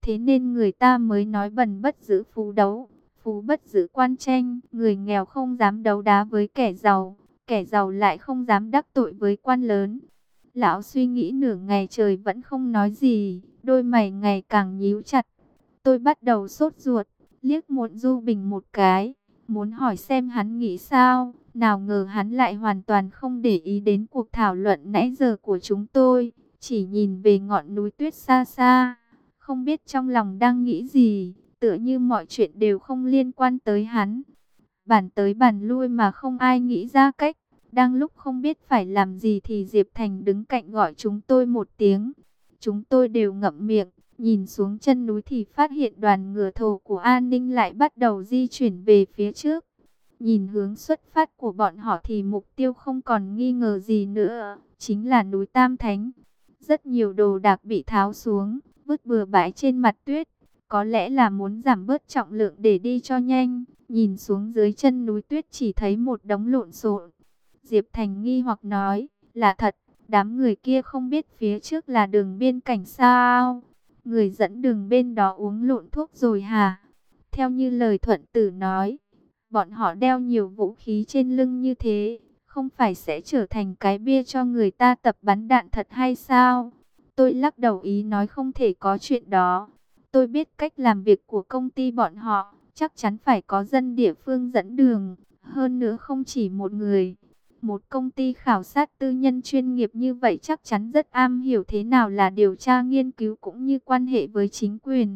Thế nên người ta mới nói bần bất giữ phú đấu, phú bất giữ quan tranh. Người nghèo không dám đấu đá với kẻ giàu lại không dám đắc tội với quan lớn. Lão suy nghĩ nửa ngày trời vẫn không nói gì, đôi mày ngày càng nhíu chặt. Tôi bắt đầu sốt ruột, liếc Muộn Du Bình một cái, muốn hỏi xem hắn nghĩ sao. Nào ngờ hắn lại hoàn toàn không để ý đến cuộc thảo luận nãy giờ của chúng tôi, chỉ nhìn về ngọn núi tuyết xa xa, không biết trong lòng đang nghĩ gì, tựa như mọi chuyện đều không liên quan tới hắn. Bàn tới bàn lui mà không ai nghĩ ra cách. Đang lúc không biết phải làm gì thì Diệp Thành đứng cạnh gọi chúng tôi một tiếng. Chúng tôi đều ngậm miệng, nhìn xuống chân núi thì phát hiện đoàn ngựa thổ của An Ninh lại bắt đầu di chuyển về phía trước. Nhìn hướng xuất phát của bọn họ thì mục tiêu không còn nghi ngờ gì nữa, chính là núi Tam Thánh. Rất nhiều đồ đạc bị tháo xuống, vứt bừa bãi trên mặt tuyết. Có lẽ là muốn giảm bớt trọng lượng để đi cho nhanh. Nhìn xuống dưới chân núi tuyết chỉ thấy một đống lộn xộn. Diệp Thành nghi hoặc nói, là thật, đám người kia không biết phía trước là đường biên cảnh sao? Người dẫn đường bên đó uống lộn thuốc rồi hả? Theo như lời Thuận Tử nói, bọn họ đeo nhiều vũ khí trên lưng như thế, không phải sẽ trở thành cái bia cho người ta tập bắn đạn thật hay sao? Tôi lắc đầu ý nói không thể có chuyện đó. Tôi biết cách làm việc của công ty bọn họ, chắc chắn phải có dân địa phương dẫn đường, hơn nữa không chỉ một người. Một công ty khảo sát tư nhân chuyên nghiệp như vậy chắc chắn rất am hiểu thế nào là điều tra nghiên cứu cũng như quan hệ với chính quyền.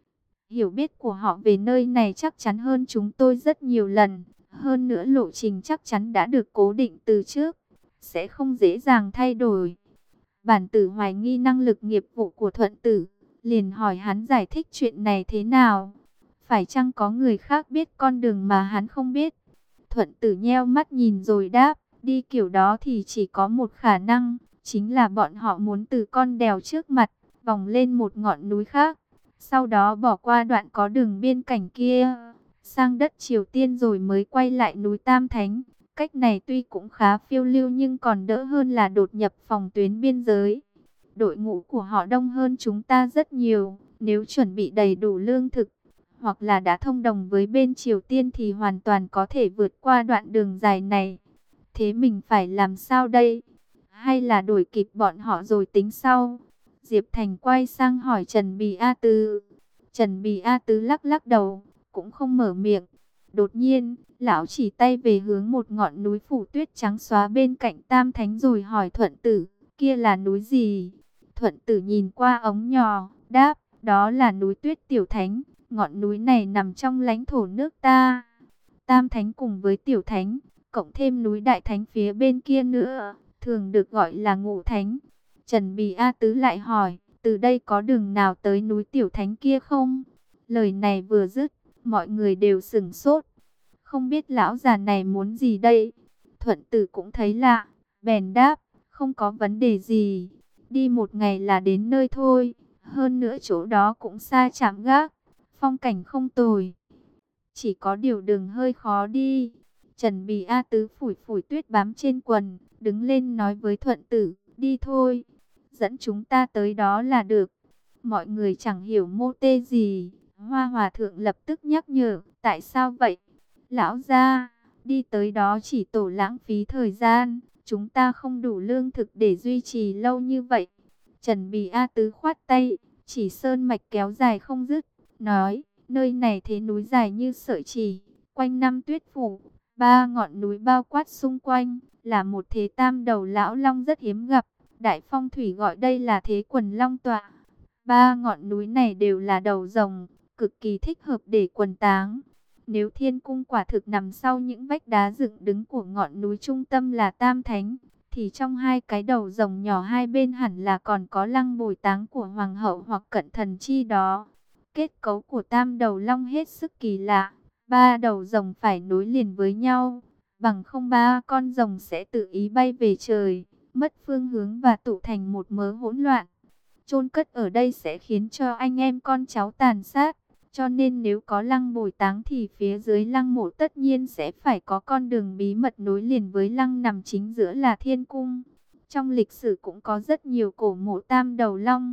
Hiểu biết của họ về nơi này chắc chắn hơn chúng tôi rất nhiều lần. Hơn nữa lộ trình chắc chắn đã được cố định từ trước, sẽ không dễ dàng thay đổi. Bản Tử hoài nghi năng lực nghiệp vụ của Thuận Tử, liền hỏi hắn giải thích chuyện này thế nào. Phải chăng có người khác biết con đường mà hắn không biết? Thuận Tử nheo mắt nhìn rồi đáp, đi kiểu đó thì chỉ có một khả năng, chính là bọn họ muốn từ con đèo trước mặt, vòng lên một ngọn núi khác. Sau đó bỏ qua đoạn có đường biên cảnh kia, sang đất Triều Tiên rồi mới quay lại núi Tam Thánh. Cách này tuy cũng khá phiêu lưu nhưng còn đỡ hơn là đột nhập phòng tuyến biên giới. Đội ngũ của họ đông hơn chúng ta rất nhiều, nếu chuẩn bị đầy đủ lương thực, hoặc là đã thông đồng với bên Triều Tiên thì hoàn toàn có thể vượt qua đoạn đường dài này. Thế mình phải làm sao đây? Hay là đuổi kịp bọn họ rồi tính sau? Diệp Thành quay sang hỏi Trần Bì A Tứ. Trần Bì A Tứ lắc lắc đầu, cũng không mở miệng. Đột nhiên, lão chỉ tay về hướng một ngọn núi phủ tuyết trắng xóa bên cạnh Tam Thánh rồi hỏi Thuận Tử, kia là núi gì? Thuận Tử nhìn qua ống nhòm, đáp, đó là núi Tuyết Tiểu Thánh. Ngọn núi này nằm trong lãnh thổ nước ta. Tam Thánh cùng với Tiểu Thánh, cộng thêm núi Đại Thánh phía bên kia nữa, thường được gọi là Ngũ Thánh. Trần Bì A Tứ lại hỏi, từ đây có đường nào tới núi Tiểu Thánh kia không? Lời này vừa dứt, mọi người đều sửng sốt. Không biết lão già này muốn gì đây? Thuận Tử cũng thấy lạ, bèn đáp, không có vấn đề gì. Đi một ngày là đến nơi thôi. Hơn nữa chỗ đó cũng xa Trạm Gác, phong cảnh không tồi. Chỉ có điều đường hơi khó đi. Trần Bì A Tứ phủi phủi tuyết bám trên quần, đứng lên nói với Thuận Tử, đi thôi. Dẫn chúng ta tới đó là được. Mọi người chẳng hiểu mô tê gì. Hoa Hòa Thượng lập tức nhắc nhở, tại sao vậy? Lão gia, đi tới đó chỉ tổ lãng phí thời gian. Chúng ta không đủ lương thực để duy trì lâu như vậy. Trần Bì A Tứ khoát tay, chỉ sơn mạch kéo dài không dứt, nói, nơi này thế núi dài như sợi chỉ, quanh năm tuyết phủ, ba ngọn núi bao quát xung quanh, là một thế tam đầu lão long rất hiếm gặp. Đại phong thủy gọi đây là thế quần long tọa. Ba ngọn núi này đều là đầu rồng, cực kỳ thích hợp để quần táng. Nếu thiên cung quả thực nằm sau những vách đá dựng đứng của ngọn núi trung tâm là Tam Thánh, thì trong hai cái đầu rồng nhỏ hai bên hẳn là còn có lăng bồi táng của hoàng hậu hoặc cận thần chi đó. Kết cấu của tam đầu long hết sức kỳ lạ, ba đầu rồng phải nối liền với nhau, bằng không ba con rồng sẽ tự ý bay về trời, mất phương hướng và tụ thành một mớ hỗn loạn. Chôn cất ở đây sẽ khiến cho anh em con cháu tàn sát. Cho nên nếu có lăng bồi táng thì phía dưới lăng mộ tất nhiên sẽ phải có con đường bí mật nối liền với lăng nằm chính giữa là thiên cung. Trong lịch sử cũng có rất nhiều cổ mộ tam đầu long.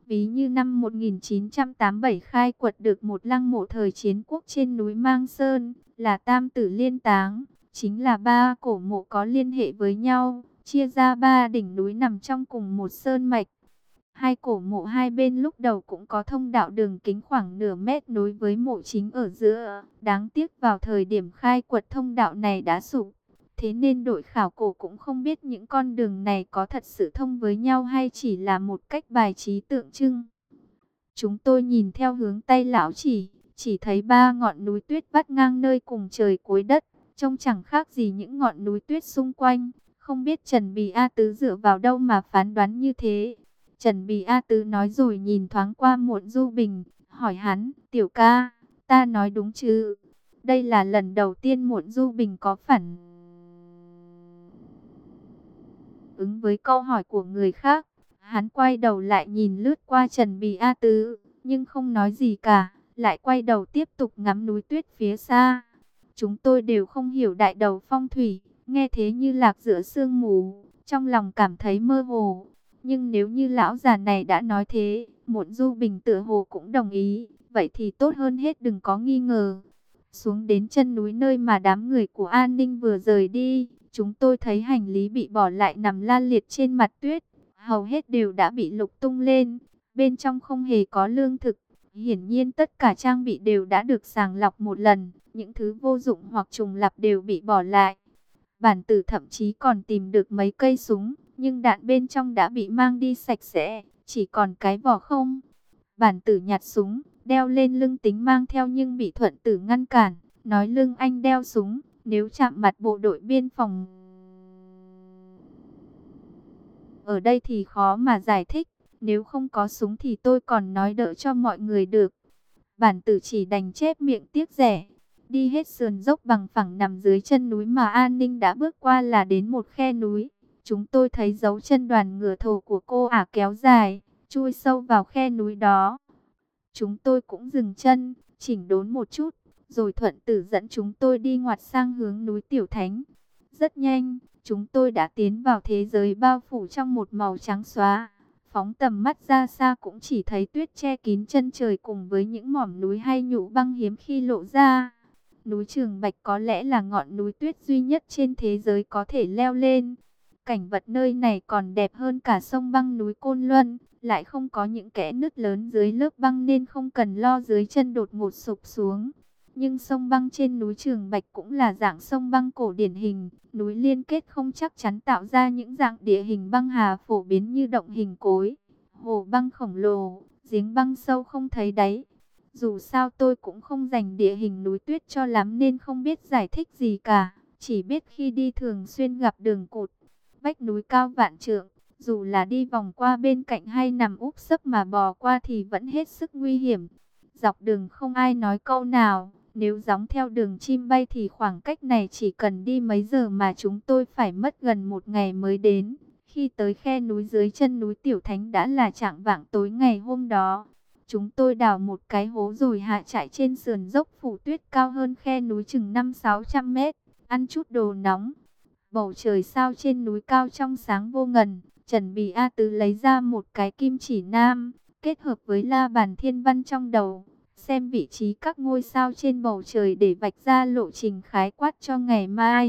Ví như năm 1987 khai quật được một lăng mộ thời chiến quốc trên núi Mang Sơn, là Tam Tử Liên Táng, chính là ba cổ mộ có liên hệ với nhau, chia ra ba đỉnh núi nằm trong cùng một sơn mạch. Hai cổ mộ hai bên lúc đầu cũng có thông đạo đường kính khoảng nửa mét nối với mộ chính ở giữa. Đáng tiếc vào thời điểm khai quật thông đạo này đã sụp. Thế nên đội khảo cổ cũng không biết những con đường này có thật sự thông với nhau hay chỉ là một cách bài trí tượng trưng. Chúng tôi nhìn theo hướng tay lão chỉ thấy ba ngọn núi tuyết vắt ngang nơi cùng trời cuối đất, trông chẳng khác gì những ngọn núi tuyết xung quanh. Không biết Trần Bì A Tứ dựa vào đâu mà phán đoán như thế. Trần Bì A Tứ nói rồi nhìn thoáng qua Muộn Du Bình, hỏi hắn, tiểu ca, ta nói đúng chứ? Đây là lần đầu tiên Muộn Du Bình có phản ứng với câu hỏi của người khác. Hắn quay đầu lại nhìn lướt qua Trần Bì A Tứ, nhưng không nói gì cả, lại quay đầu tiếp tục ngắm núi tuyết phía xa. Chúng tôi đều không hiểu đại đầu phong thủy, nghe thế như lạc giữa sương mù, trong lòng cảm thấy mơ hồ. Nhưng nếu như lão già này đã nói thế, Muộn Du Bình tựa hồ cũng đồng ý, vậy thì tốt hơn hết đừng có nghi ngờ. Xuống đến chân núi nơi mà đám người của an ninh vừa rời đi, chúng tôi thấy hành lý bị bỏ lại nằm la liệt trên mặt tuyết, hầu hết đều đã bị lục tung lên, bên trong không hề có lương thực. Hiển nhiên tất cả trang bị đều đã được sàng lọc một lần, những thứ vô dụng hoặc trùng lặp đều bị bỏ lại. Bản tử thậm chí còn tìm được mấy cây súng, nhưng đạn bên trong đã bị mang đi sạch sẽ, chỉ còn cái vỏ không. Bản tử nhặt súng, đeo lên lưng tính mang theo nhưng bị Thuận Tử ngăn cản, nói lưng anh đeo súng, nếu chạm mặt bộ đội biên phòng ở đây thì khó mà giải thích, nếu không có súng thì tôi còn nói đỡ cho mọi người được. Bản tử chỉ đành chép miệng tiếc rẻ. Đi hết sườn dốc bằng phẳng nằm dưới chân núi mà an ninh đã bước qua là đến một khe núi. Chúng tôi thấy dấu chân đoàn ngựa thổ của cô ả kéo dài, chui sâu vào khe núi đó. Chúng tôi cũng dừng chân, chỉnh đốn một chút, rồi Thuận Tử dẫn chúng tôi đi ngoặt sang hướng núi Tiểu Thánh. Rất nhanh, chúng tôi đã tiến vào thế giới bao phủ trong một màu trắng xóa. Phóng tầm mắt ra xa cũng chỉ thấy tuyết che kín chân trời cùng với những mỏm núi hay nhũ băng hiếm khi lộ ra. Núi Trường Bạch có lẽ là ngọn núi tuyết duy nhất trên thế giới có thể leo lên. Cảnh vật nơi này còn đẹp hơn cả sông băng núi Côn Luân, lại không có những kẽ nứt lớn dưới lớp băng nên không cần lo dưới chân đột ngột sụp xuống. Nhưng sông băng trên núi Trường Bạch cũng là dạng sông băng cổ điển hình, núi liên kết không chắc chắn tạo ra những dạng địa hình băng hà phổ biến như động hình cối, hồ băng khổng lồ, giếng băng sâu không thấy đáy. Dù sao tôi cũng không dành địa hình núi tuyết cho lắm nên không biết giải thích gì cả, chỉ biết khi đi thường xuyên gặp đường cụt, vách núi cao vạn trượng, dù là đi vòng qua bên cạnh hay nằm úp sấp mà bò qua thì vẫn hết sức nguy hiểm. Dọc đường không ai nói câu nào, nếu gióng theo đường chim bay thì khoảng cách này chỉ cần đi mấy giờ mà chúng tôi phải mất gần một ngày mới đến. Khi tới khe núi dưới chân núi Tiểu Thánh đã là chạng vạng tối ngày hôm đó. Chúng tôi đào một cái hố rồi hạ trại trên sườn dốc phủ tuyết cao hơn khe núi chừng 500-600 mét, ăn chút đồ nóng. Bầu trời sao trên núi cao trong sáng vô ngần, Trần Bì A Tứ lấy ra một cái kim chỉ nam, kết hợp với la bàn thiên văn trong đầu, xem vị trí các ngôi sao trên bầu trời để vạch ra lộ trình khái quát cho ngày mai.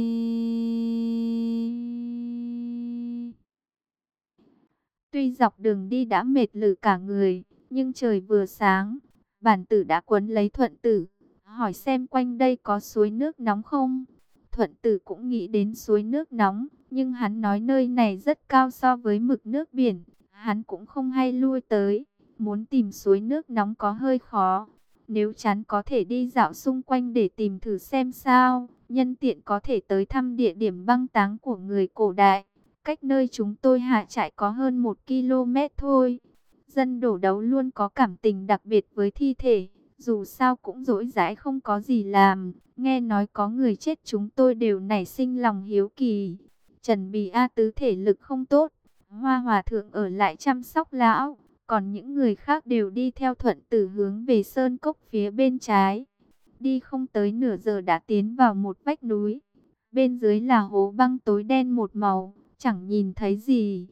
Tuy dọc đường đi đã mệt lử cả người, nhưng trời vừa sáng, bản tử đã quấn lấy Thuận Tử, hỏi xem quanh đây có suối nước nóng không. Thuận Tử cũng nghĩ đến suối nước nóng, nhưng hắn nói nơi này rất cao so với mực nước biển, hắn cũng không hay lui tới, muốn tìm suối nước nóng có hơi khó. Nếu chán có thể đi dạo xung quanh để tìm thử xem sao, nhân tiện có thể tới thăm địa điểm băng táng của người cổ đại. Cách nơi chúng tôi hạ trại có hơn 1 km thôi. Dân Đổ Đấu luôn có cảm tình đặc biệt với thi thể, dù sao cũng rỗi rãi không có gì làm. Nghe nói có người chết chúng tôi đều nảy sinh lòng hiếu kỳ. Trần Bì A Tứ thể lực không tốt, Hoa Hòa Thượng ở lại chăm sóc lão, còn những người khác đều đi theo Thuận Tử hướng về sơn cốc phía bên trái. Đi không tới nửa giờ đã tiến vào một vách núi. Bên dưới là hố băng tối đen một màu, chẳng nhìn thấy gì.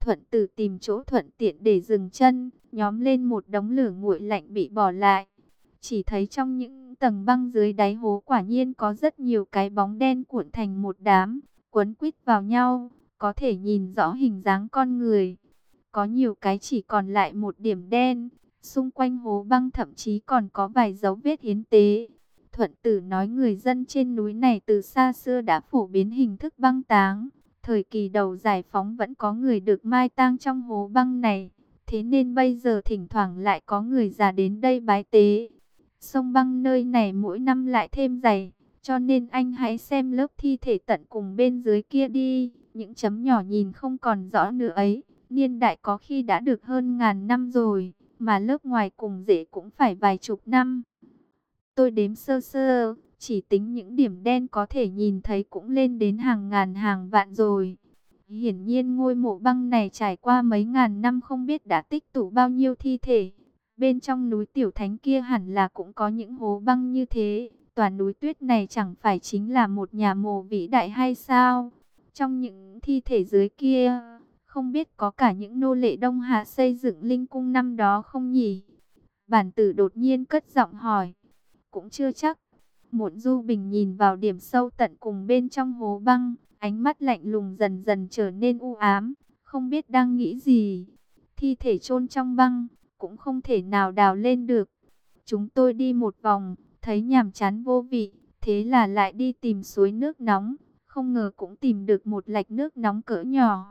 Thuận Tử tìm chỗ thuận tiện để dừng chân, nhóm lên một đống lửa nguội lạnh bị bỏ lại. Chỉ thấy trong những tầng băng dưới đáy hố quả nhiên có rất nhiều cái bóng đen cuộn thành một đám, quấn quýt vào nhau, có thể nhìn rõ hình dáng con người. Có nhiều cái chỉ còn lại một điểm đen, xung quanh hố băng thậm chí còn có vài dấu vết hiến tế. Thuận Tử nói người dân trên núi này từ xa xưa đã phổ biến hình thức băng táng. Thời kỳ đầu giải phóng vẫn có người được mai tang trong hố băng này. Thế nên bây giờ thỉnh thoảng lại có người già đến đây bái tế. Sông băng nơi này mỗi năm lại thêm dày, cho nên anh hãy xem lớp thi thể tận cùng bên dưới kia đi. Những chấm nhỏ nhìn không còn rõ nữa ấy, niên đại có khi đã được hơn ngàn năm rồi, mà lớp ngoài cùng rễ cũng phải vài chục năm. Tôi đếm sơ sơ, chỉ tính những điểm đen có thể nhìn thấy cũng lên đến hàng ngàn hàng vạn rồi. Hiển nhiên ngôi mộ băng này trải qua mấy ngàn năm không biết đã tích tụ bao nhiêu thi thể. Bên trong núi Tiểu Thánh kia hẳn là cũng có những hố băng như thế. Toàn núi tuyết này chẳng phải chính là một nhà mồ vĩ đại hay sao? Trong những thi thể dưới kia, không biết có cả những nô lệ Đông Hà xây dựng linh cung năm đó không nhỉ? Bản Tử đột nhiên cất giọng hỏi. Cũng chưa chắc. Muộn Du Bình nhìn vào điểm sâu tận cùng bên trong hố băng, ánh mắt lạnh lùng dần dần trở nên u ám, không biết đang nghĩ gì. Thi thể chôn trong băng, cũng không thể nào đào lên được. Chúng tôi đi một vòng, thấy nhàm chán vô vị, thế là lại đi tìm suối nước nóng, không ngờ cũng tìm được một lạch nước nóng cỡ nhỏ.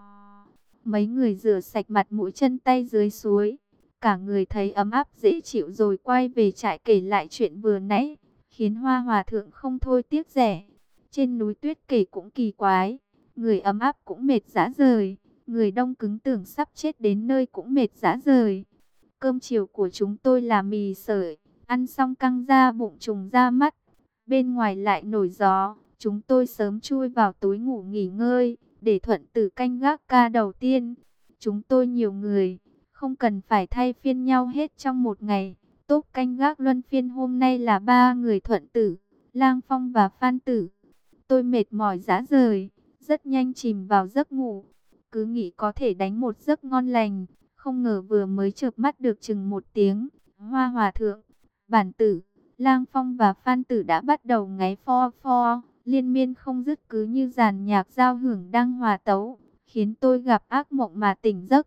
Mấy người rửa sạch mặt mũi chân tay dưới suối, cả người thấy ấm áp dễ chịu rồi quay về trại kể lại chuyện vừa nãy, khiến Hoa Hòa Thượng không thôi tiếc rẻ. Trên núi tuyết kể cũng kỳ quái, người ấm áp cũng mệt rã rời, người đông cứng tưởng sắp chết đến nơi cũng mệt rã rời. Cơm chiều của chúng tôi là mì sợi, ăn xong căng da bụng trùng ra mắt. Bên ngoài lại nổi gió, chúng tôi sớm chui vào túi ngủ nghỉ ngơi, để Thuận Tử canh gác ca đầu tiên. Chúng tôi nhiều người, không cần phải thay phiên nhau hết trong một ngày. Tốp canh gác luân phiên hôm nay là 3 người: Thuận Tử, Lang Phong và Phan Tử. Tôi mệt mỏi rã rời, rất nhanh chìm vào giấc ngủ. Cứ nghĩ có thể đánh một giấc ngon lành, không ngờ vừa mới chợp mắt được chừng một tiếng, Hoa Hòa Thượng, Bản Tử, Lang Phong và Phan Tử đã bắt đầu ngáy pho pho, liên miên không dứt, cứ như dàn nhạc giao hưởng đang hòa tấu, khiến tôi gặp ác mộng mà tỉnh giấc.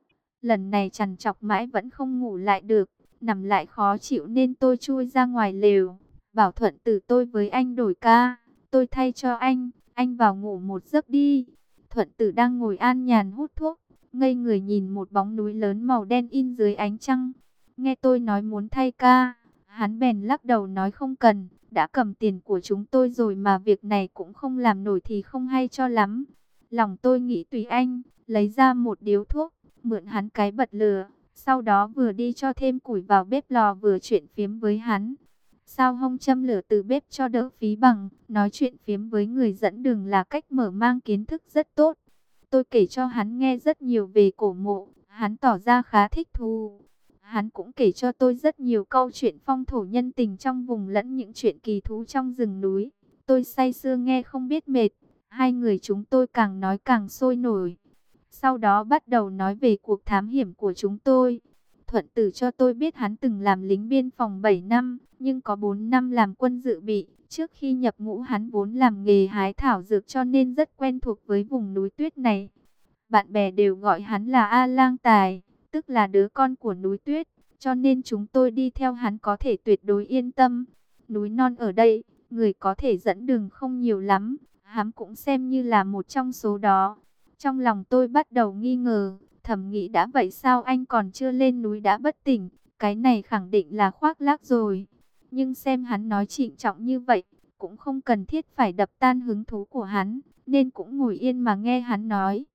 Lần này trằn trọc mãi vẫn không ngủ lại được, nằm lại khó chịu nên tôi chui ra ngoài lều, bảo Thuận Tử tôi với anh đổi ca, tôi thay cho anh vào ngủ một giấc đi. Thuận Tử đang ngồi an nhàn hút thuốc, ngây người nhìn một bóng núi lớn màu đen in dưới ánh trăng. Nghe tôi nói muốn thay ca, hắn bèn lắc đầu nói không cần, đã cầm tiền của chúng tôi rồi mà việc này cũng không làm nổi thì không hay cho lắm. Lòng tôi nghĩ tùy anh, lấy ra một điếu thuốc, mượn hắn cái bật lửa, sau đó vừa đi cho thêm củi vào bếp lò vừa chuyện phiếm với hắn. Sao không châm lửa từ bếp cho đỡ phí bằng, nói chuyện phiếm với người dẫn đường là cách mở mang kiến thức rất tốt. Tôi kể cho hắn nghe rất nhiều về cổ mộ, hắn tỏ ra khá thích thú. Hắn cũng kể cho tôi rất nhiều câu chuyện phong thổ nhân tình trong vùng lẫn những chuyện kỳ thú trong rừng núi. Tôi say sưa nghe không biết mệt, hai người chúng tôi càng nói càng sôi nổi. Sau đó bắt đầu nói về cuộc thám hiểm của chúng tôi. Thuận Tử cho tôi biết hắn từng làm lính biên phòng 7 năm, nhưng có 4 năm làm quân dự bị. Trước khi nhập ngũ hắn vốn làm nghề hái thảo dược cho nên rất quen thuộc với vùng núi tuyết này. Bạn bè đều gọi hắn là A Lang Tài, tức là đứa con của núi tuyết, cho nên chúng tôi đi theo hắn có thể tuyệt đối yên tâm. Núi non ở đây, người có thể dẫn đường không nhiều lắm, hắn cũng xem như là một trong số đó. Trong lòng tôi bắt đầu nghi ngờ, thầm nghĩ đã vậy sao anh còn chưa lên núi đã bất tỉnh, cái này khẳng định là khoác lác rồi. Nhưng xem hắn nói trịnh trọng như vậy, cũng không cần thiết phải đập tan hứng thú của hắn, nên cũng ngồi yên mà nghe hắn nói.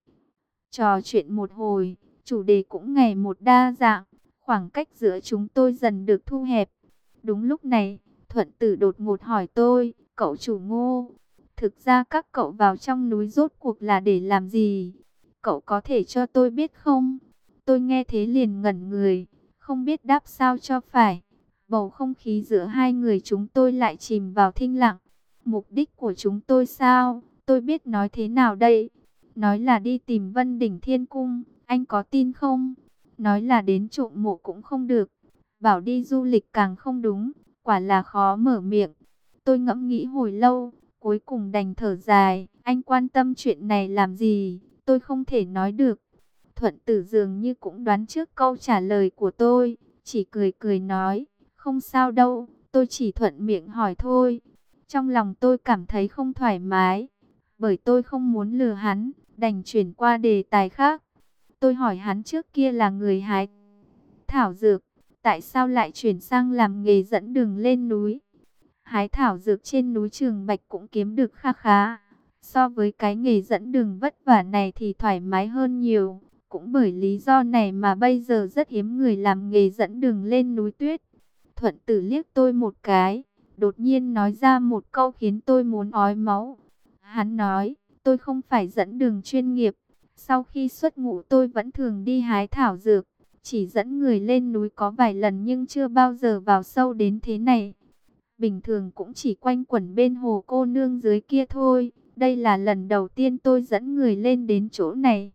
Trò chuyện một hồi, chủ đề cũng ngày một đa dạng, khoảng cách giữa chúng tôi dần được thu hẹp. Đúng lúc này, Thuận Tử đột ngột hỏi tôi, cậu chủ Ngô, thực ra các cậu vào trong núi rốt cuộc là để làm gì? Cậu có thể cho tôi biết không? Tôi nghe thế liền ngẩn người, không biết đáp sao cho phải. Bầu không khí giữa hai người chúng tôi lại chìm vào thinh lặng. Mục đích của chúng tôi sao? Tôi biết nói thế nào đây? Nói là đi tìm Vân Đỉnh Thiên Cung, Anh có tin không? Nói là đến trộm mộ cũng không được, bảo đi du lịch càng không đúng, quả là khó mở miệng. Tôi ngẫm nghĩ hồi lâu, cuối cùng đành thở dài, anh quan tâm chuyện này làm gì, tôi không thể nói được. Thuận Tử dường như cũng đoán trước câu trả lời của tôi, chỉ cười cười nói, không sao đâu, tôi chỉ thuận miệng hỏi thôi. Trong lòng tôi cảm thấy không thoải mái, bởi tôi không muốn lừa hắn, đành chuyển qua đề tài khác. Tôi hỏi hắn trước kia là người hái thảo dược, tại sao lại chuyển sang làm nghề dẫn đường lên núi? Hái thảo dược trên núi Trường Bạch cũng kiếm được kha khá. So với cái nghề dẫn đường vất vả này thì thoải mái hơn nhiều. Cũng bởi lý do này mà bây giờ rất hiếm người làm nghề dẫn đường lên núi tuyết. Thuận Tử liếc tôi một cái, đột nhiên nói ra một câu khiến tôi muốn ói máu. Hắn nói, tôi không phải dẫn đường chuyên nghiệp. Sau khi xuất ngũ tôi vẫn thường đi hái thảo dược. Chỉ dẫn người lên núi có vài lần nhưng chưa bao giờ vào sâu đến thế này. Bình thường cũng chỉ quanh quẩn bên hồ cô nương dưới kia thôi. Đây là lần đầu tiên tôi dẫn người lên đến chỗ này.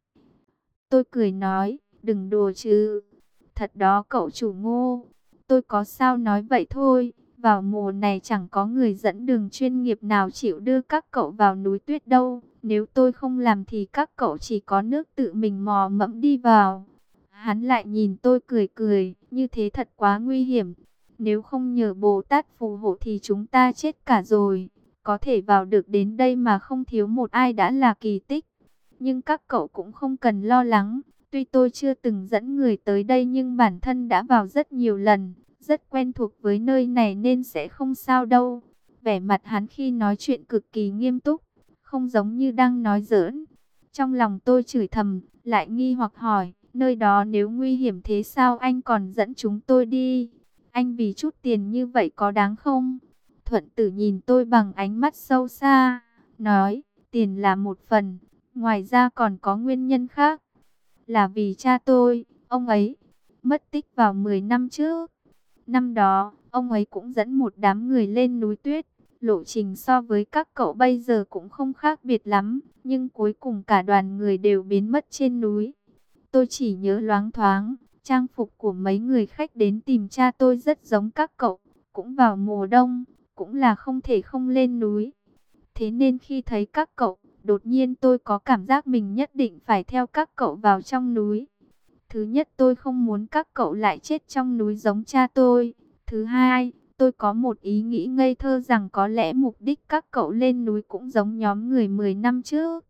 Tôi cười nói, đừng đùa chứ. Thật đó cậu chủ Ngô. Tôi có sao nói vậy thôi. Vào mùa này chẳng có người dẫn đường chuyên nghiệp nào chịu đưa các cậu vào núi tuyết đâu. Nếu tôi không làm thì các cậu chỉ có nước tự mình mò mẫm đi vào. Hắn lại nhìn tôi cười cười, như thế thật quá nguy hiểm. Nếu không nhờ Bồ Tát phù hộ thì chúng ta chết cả rồi. Có thể vào được đến đây mà không thiếu một ai đã là kỳ tích. Nhưng các cậu cũng không cần lo lắng. Tuy tôi chưa từng dẫn người tới đây nhưng bản thân đã vào rất nhiều lần. Rất quen thuộc với nơi này nên sẽ không sao đâu. Vẻ mặt hắn khi nói chuyện cực kỳ nghiêm túc, không giống như đang nói giỡn. Trong lòng tôi chửi thầm, lại nghi hoặc hỏi, nơi đó nếu nguy hiểm thế sao anh còn dẫn chúng tôi đi? Anh vì chút tiền như vậy có đáng không? Thuận Tử nhìn tôi bằng ánh mắt sâu xa, nói, tiền là một phần, ngoài ra còn có nguyên nhân khác. Là vì cha tôi, ông ấy mất tích vào 10 năm trước. Năm đó, ông ấy cũng dẫn một đám người lên núi tuyết. Lộ trình so với các cậu bây giờ cũng không khác biệt lắm, nhưng cuối cùng cả đoàn người đều biến mất trên núi. Tôi chỉ nhớ loáng thoáng, trang phục của mấy người khách đến tìm cha tôi rất giống các cậu, cũng vào mùa đông, cũng là không thể không lên núi. Thế nên khi thấy các cậu, đột nhiên tôi có cảm giác mình nhất định phải theo các cậu vào trong núi. Thứ nhất, tôi không muốn các cậu lại chết trong núi giống cha tôi. Thứ hai, tôi có một ý nghĩ ngây thơ rằng có lẽ mục đích các cậu lên núi cũng giống nhóm người 10 năm trước.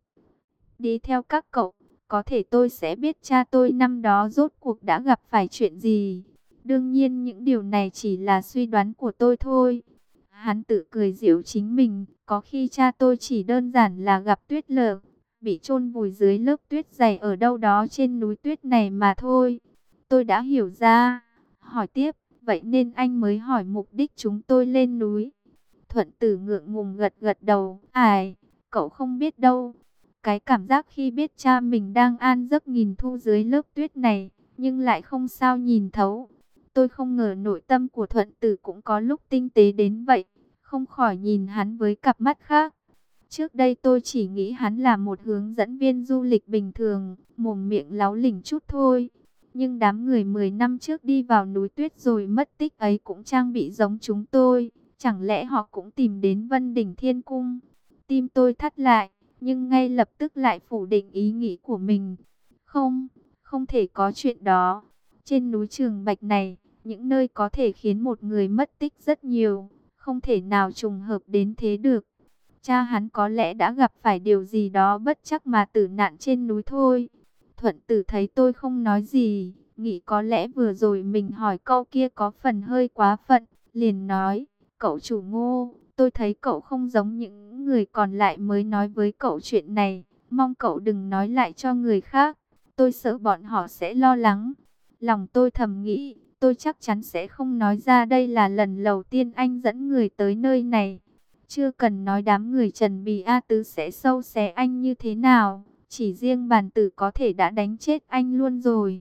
Đi theo các cậu, có thể tôi sẽ biết cha tôi năm đó rốt cuộc đã gặp phải chuyện gì. Đương nhiên những điều này chỉ là suy đoán của tôi thôi. Hắn tự cười giễu chính mình, có khi cha tôi chỉ đơn giản là gặp tuyết lở, bị chôn vùi dưới lớp tuyết dày ở đâu đó trên núi tuyết này mà thôi. Tôi đã hiểu ra, hỏi tiếp, vậy nên anh mới hỏi mục đích chúng tôi lên núi. Thuận Tử ngượng ngùng gật gật đầu, ai, cậu không biết đâu. Cái cảm giác khi biết cha mình đang an giấc nhìn thu dưới lớp tuyết này, nhưng lại không sao nhìn thấu. Tôi không ngờ nội tâm của Thuận Tử cũng có lúc tinh tế đến vậy, không khỏi nhìn hắn với cặp mắt khác. Trước đây tôi chỉ nghĩ hắn là một hướng dẫn viên du lịch bình thường, mồm miệng láo lỉnh chút thôi. Nhưng đám người 10 năm trước đi vào núi tuyết rồi mất tích ấy cũng trang bị giống chúng tôi. Chẳng lẽ họ cũng tìm đến Vân Đỉnh Thiên Cung? Tim tôi thắt lại, nhưng ngay lập tức lại phủ định ý nghĩ của mình. Không, không thể có chuyện đó. Trên núi Trường Bạch này, những nơi có thể khiến một người mất tích rất nhiều, không thể nào trùng hợp đến thế được. Cha hắn có lẽ đã gặp phải điều gì đó bất chắc mà tử nạn trên núi thôi. Thuận Tử thấy tôi không nói gì, nghĩ có lẽ vừa rồi mình hỏi câu kia có phần hơi quá phận, liền nói, cậu chủ Ngô, tôi thấy cậu không giống những người còn lại mới nói với cậu chuyện này, mong cậu đừng nói lại cho người khác, tôi sợ bọn họ sẽ lo lắng. Lòng tôi thầm nghĩ, tôi chắc chắn sẽ không nói ra đây là lần đầu tiên anh dẫn người tới nơi này. Chưa cần nói đám người Trần Bì A Tứ sẽ sâu xé anh như thế nào, chỉ riêng bàn tử có thể đã đánh chết anh luôn rồi.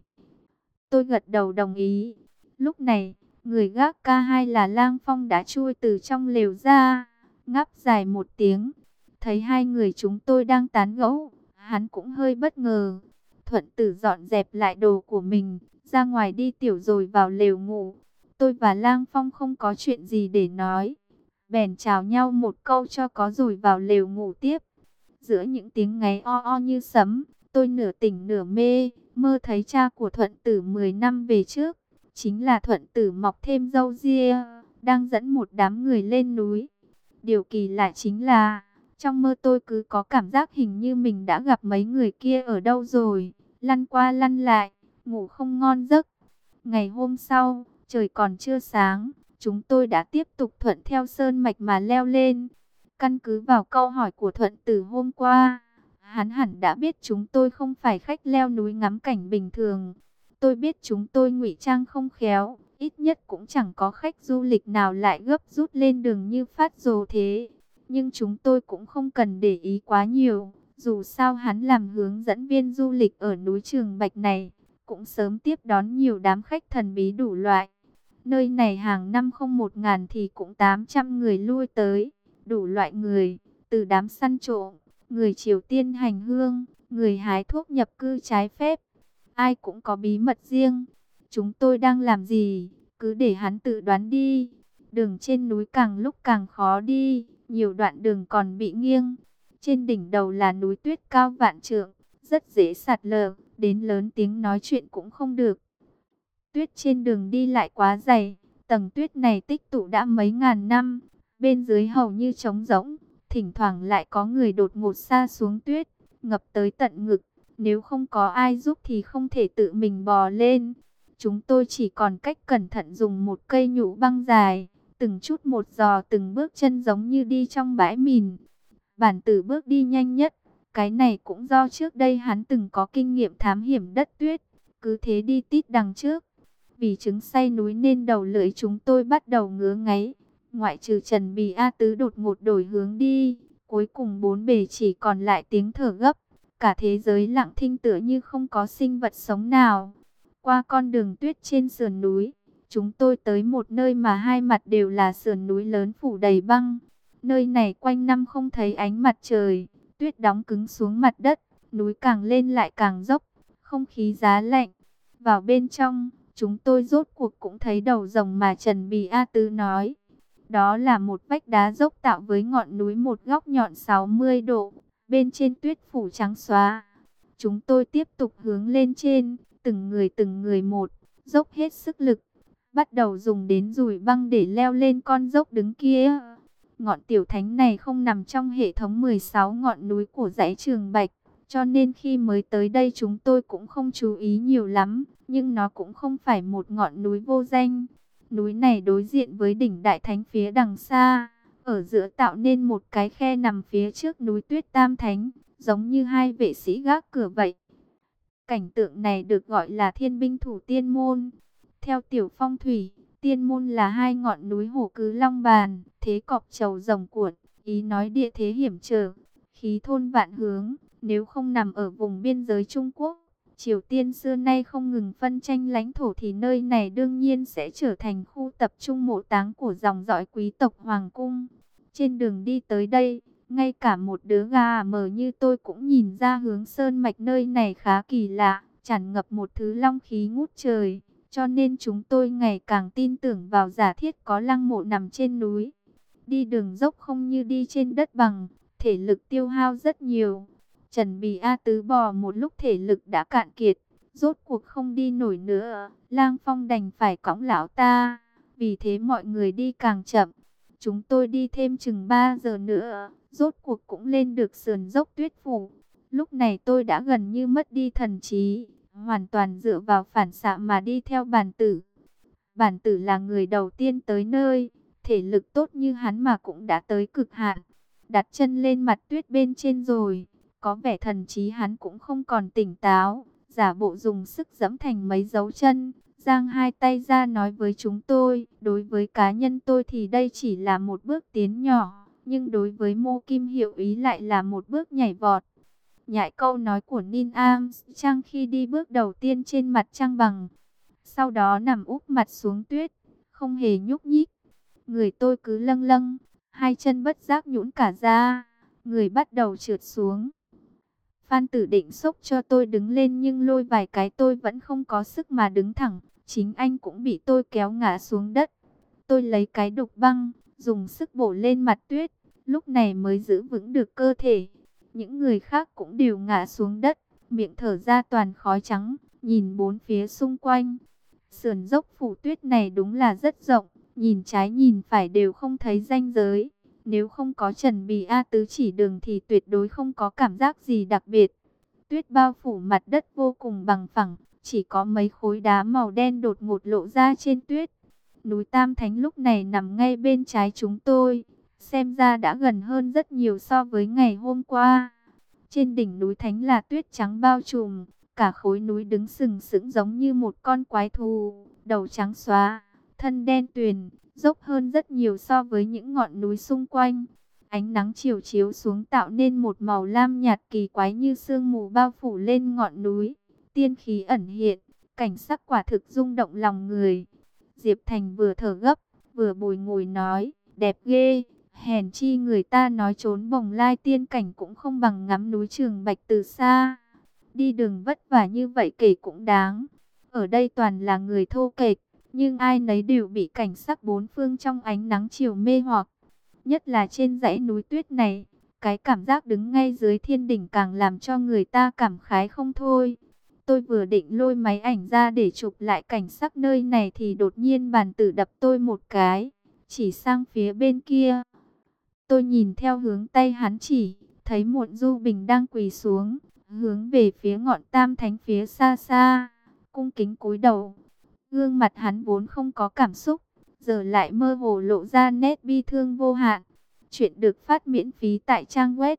Tôi gật đầu đồng ý. Lúc này, người gác K2 là Lang Phong đã chui từ trong lều ra, ngáp dài một tiếng. Thấy hai người chúng tôi đang tán gẫu, hắn cũng hơi bất ngờ. Thuận Tử dọn dẹp lại đồ của mình, ra ngoài đi tiểu rồi vào lều ngủ. Tôi và Lang Phong không có chuyện gì để nói, bèn chào nhau một câu cho có rồi vào lều ngủ tiếp. Giữa những tiếng ngáy o o như sấm, tôi nửa tỉnh nửa mê, mơ thấy cha của Thuận Tử 10 năm về trước, chính là Thuận Tử mọc thêm râu ria, đang dẫn một đám người lên núi. Điều kỳ lạ chính là, trong mơ tôi cứ có cảm giác hình như mình đã gặp mấy người kia ở đâu rồi, lăn qua lăn lại, ngủ không ngon giấc. Ngày hôm sau, trời còn chưa sáng, chúng tôi đã tiếp tục thuận theo sơn mạch mà leo lên. Căn cứ vào câu hỏi của Thuận Tử hôm qua, hắn hẳn đã biết chúng tôi không phải khách leo núi ngắm cảnh bình thường. Tôi biết chúng tôi ngụy trang không khéo, ít nhất cũng chẳng có khách du lịch nào lại gấp rút lên đường như phát rồ thế. Nhưng chúng tôi cũng không cần để ý quá nhiều, dù sao hắn làm hướng dẫn viên du lịch ở núi Trường Bạch này, cũng sớm tiếp đón nhiều đám khách thần bí đủ loại. Nơi này hàng năm không 1.000 thì cũng 800 người lui tới, đủ loại người, từ đám săn trộm, người Triều Tiên hành hương, người hái thuốc nhập cư trái phép. Ai cũng có bí mật riêng. Chúng tôi đang làm gì, cứ để hắn tự đoán đi. Đường trên núi càng lúc càng khó đi, nhiều đoạn đường còn bị nghiêng. Trên đỉnh đầu là núi tuyết cao vạn trượng, rất dễ sạt lở, đến lớn tiếng nói chuyện cũng không được. Tuyết trên đường đi lại quá dày, tầng tuyết này tích tụ đã mấy ngàn năm, bên dưới hầu như trống rỗng, thỉnh thoảng lại có người đột ngột sa xuống tuyết, ngập tới tận ngực, nếu không có ai giúp thì không thể tự mình bò lên. Chúng tôi chỉ còn cách cẩn thận dùng một cây nhũ băng dài, từng chút một dò từng bước chân giống như đi trong bãi mìn. Bản Tử bước đi nhanh nhất, cái này cũng do trước đây hắn từng có kinh nghiệm thám hiểm đất tuyết, cứ thế đi tít đằng trước. Vì chứng say núi nên đầu lưỡi chúng tôi bắt đầu ngứa ngáy. Ngoại trừ Trần Bì A Tứ đột ngột đổi hướng đi, cuối cùng bốn bề chỉ còn lại tiếng thở gấp. Cả thế giới lặng thinh tựa như không có sinh vật sống nào. Qua con đường tuyết trên sườn núi, chúng tôi tới một nơi mà hai mặt đều là sườn núi lớn phủ đầy băng. Nơi này quanh năm không thấy ánh mặt trời, tuyết đóng cứng xuống mặt đất, núi càng lên lại càng dốc, không khí giá lạnh. Vào bên trong, chúng tôi rốt cuộc cũng thấy đầu rồng mà Trần Bì A Tứ nói. Đó là một vách đá dốc tạo với ngọn núi một góc nhọn 60 độ, bên trên tuyết phủ trắng xóa. Chúng tôi tiếp tục hướng lên trên, từng người một, dốc hết sức lực, bắt đầu dùng đến dùi băng để leo lên con dốc đứng kia. Ngọn tiểu thánh này không nằm trong hệ thống 16 ngọn núi của dãy Trường Bạch, cho nên khi mới tới đây chúng tôi cũng không chú ý nhiều lắm, nhưng nó cũng không phải một ngọn núi vô danh. Núi này đối diện với đỉnh Đại Thánh phía đằng xa, ở giữa tạo nên một cái khe nằm phía trước núi Tuyết Tam Thánh, giống như hai vệ sĩ gác cửa vậy. Cảnh tượng này được gọi là Thiên binh thủ Tiên môn. Theo tiểu phong thủy, Tiên môn là hai ngọn núi hổ cứ long bàn, thế cọp trầu rồng cuộn, ý nói địa thế hiểm trở, khí thôn vạn hướng. Nếu không nằm ở vùng biên giới Trung Quốc, Triều Tiên xưa nay không ngừng phân tranh lãnh thổ thì nơi này đương nhiên sẽ trở thành khu tập trung mộ táng của dòng dõi quý tộc Hoàng cung. Trên đường đi tới đây, ngay cả một đứa gà mờ như tôi cũng nhìn ra hướng sơn mạch nơi này khá kỳ lạ, tràn ngập một thứ long khí ngút trời, cho nên chúng tôi ngày càng tin tưởng vào giả thiết có lăng mộ nằm trên núi. Đi đường dốc không như đi trên đất bằng, thể lực tiêu hao rất nhiều. Trần Bì A Tứ bò một lúc thể lực đã cạn kiệt, rốt cuộc không đi nổi nữa, Lang Phong đành phải cõng lão ta, vì thế mọi người đi càng chậm. Chúng tôi đi thêm chừng 3 giờ nữa, rốt cuộc cũng lên được sườn dốc tuyết phủ. Lúc này tôi đã gần như mất đi thần trí, hoàn toàn dựa vào phản xạ mà đi theo Bản Tử. Bản Tử là người đầu tiên tới nơi, thể lực tốt như hắn mà cũng đã tới cực hạn. Đặt chân lên mặt tuyết bên trên rồi, có vẻ thần trí hắn cũng không còn tỉnh táo, giả bộ dùng sức giẫm thành mấy dấu chân, giang hai tay ra nói với chúng tôi, đối với cá nhân tôi thì đây chỉ là một bước tiến nhỏ, nhưng đối với Mô Kim Hiệu Ý lại là một bước nhảy vọt. Nhại câu nói của Neil Armstrong khi đi bước đầu tiên trên mặt trăng bằng, sau đó nằm úp mặt xuống tuyết, không hề nhúc nhích. Người tôi cứ lâng lâng, hai chân bất giác nhũn cả ra, người bắt đầu trượt xuống. Phan Tử định xốc cho tôi đứng lên nhưng lôi vài cái tôi vẫn không có sức mà đứng thẳng. Chính anh cũng bị tôi kéo ngã xuống đất. Tôi lấy cái đục băng, dùng sức bổ lên mặt tuyết, lúc này mới giữ vững được cơ thể. Những người khác cũng đều ngã xuống đất, miệng thở ra toàn khói trắng, nhìn bốn phía xung quanh. Sườn dốc phủ tuyết này đúng là rất rộng, nhìn trái nhìn phải đều không thấy ranh giới. Nếu không có Trần Bì A Tứ chỉ đường thì tuyệt đối không có cảm giác gì đặc biệt. Tuyết bao phủ mặt đất vô cùng bằng phẳng, chỉ có mấy khối đá màu đen đột ngột lộ ra trên tuyết. Núi Tam Thánh lúc này nằm ngay bên trái chúng tôi, xem ra đã gần hơn rất nhiều so với ngày hôm qua. Trên đỉnh núi Thánh là tuyết trắng bao trùm, cả khối núi đứng sừng sững giống như một con quái thú, đầu trắng xóa, thân đen tuyền, dốc hơn rất nhiều so với những ngọn núi xung quanh. Ánh nắng chiều chiếu xuống tạo nên một màu lam nhạt kỳ quái như sương mù bao phủ lên ngọn núi, tiên khí ẩn hiện, cảnh sắc quả thực rung động lòng người. Diệp Thành vừa thở gấp, vừa bồi ngồi nói, đẹp ghê, hèn chi người ta nói trốn Bồng Lai tiên cảnh cũng không bằng ngắm núi Trường Bạch từ xa. Đi đường vất vả như vậy kể cũng đáng. Ở đây toàn là người thô kệch, nhưng ai nấy đều bị cảnh sắc bốn phương trong ánh nắng chiều mê hoặc. Nhất là trên dãy núi tuyết này, cái cảm giác đứng ngay dưới thiên đỉnh càng làm cho người ta cảm khái không thôi. Tôi vừa định lôi máy ảnh ra để chụp lại cảnh sắc nơi này thì đột nhiên bàn tử đập tôi một cái, chỉ sang phía bên kia. Tôi nhìn theo hướng tay hắn chỉ, thấy Muộn Du Bình đang quỳ xuống, hướng về phía ngọn Tam Thánh phía xa xa, cung kính cúi đầu. Gương mặt hắn vốn không có cảm xúc, giờ lại mơ hồ lộ ra nét bi thương vô hạn. Chuyện được phát miễn phí tại trang web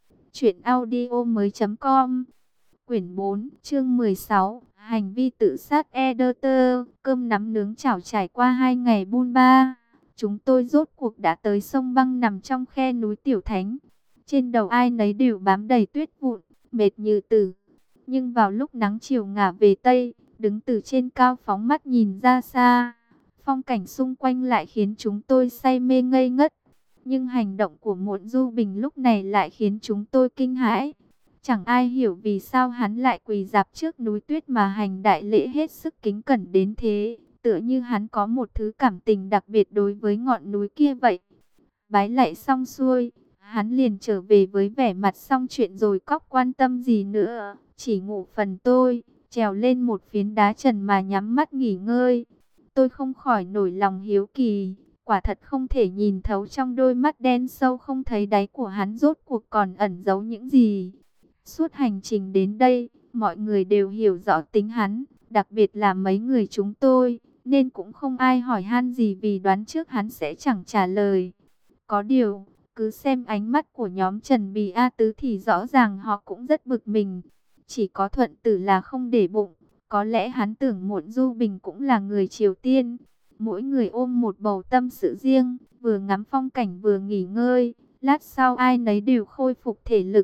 truyệnaudiomoi.com. Quyển 4, chương 16, hành vi tự sát Editor. Cơm nắm nướng chảo trải qua 2 ngày bôn ba, chúng tôi rốt cuộc đã tới sông băng nằm trong khe núi Tiểu Thánh. Trên đầu ai nấy đều bám đầy tuyết vụn, mệt như tử. Nhưng vào lúc nắng chiều ngả về Tây, đứng từ trên cao phóng mắt nhìn ra xa, phong cảnh xung quanh lại khiến chúng tôi say mê ngây ngất. Nhưng hành động của Muộn Du Bình lúc này lại khiến chúng tôi kinh hãi. Chẳng ai hiểu vì sao hắn lại quỳ rạp trước núi tuyết mà hành đại lễ hết sức kính cẩn đến thế, tựa như hắn có một thứ cảm tình đặc biệt đối với ngọn núi kia vậy. Bái lạy xong xuôi, hắn liền trở về với vẻ mặt xong chuyện rồi cóc quan tâm gì nữa, chỉ ngủ phần tôi, trèo lên một phiến đá trần mà nhắm mắt nghỉ ngơi. Tôi không khỏi nổi lòng hiếu kỳ, quả thật không thể nhìn thấu trong đôi mắt đen sâu không thấy đáy của hắn rốt cuộc còn ẩn giấu những gì. Suốt hành trình đến đây, mọi người đều hiểu rõ tính hắn, đặc biệt là mấy người chúng tôi, nên cũng không ai hỏi han gì vì đoán trước hắn sẽ chẳng trả lời. Có điều, cứ xem ánh mắt của nhóm Trần Bì A Tứ thì rõ ràng họ cũng rất bực mình. Chỉ có Thuận Tử là không để bụng, có lẽ hắn tưởng Muộn Du Bình cũng là người Triều Tiên. Mỗi người ôm một bầu tâm sự riêng, vừa ngắm phong cảnh vừa nghỉ ngơi, lát sau ai nấy đều khôi phục thể lực.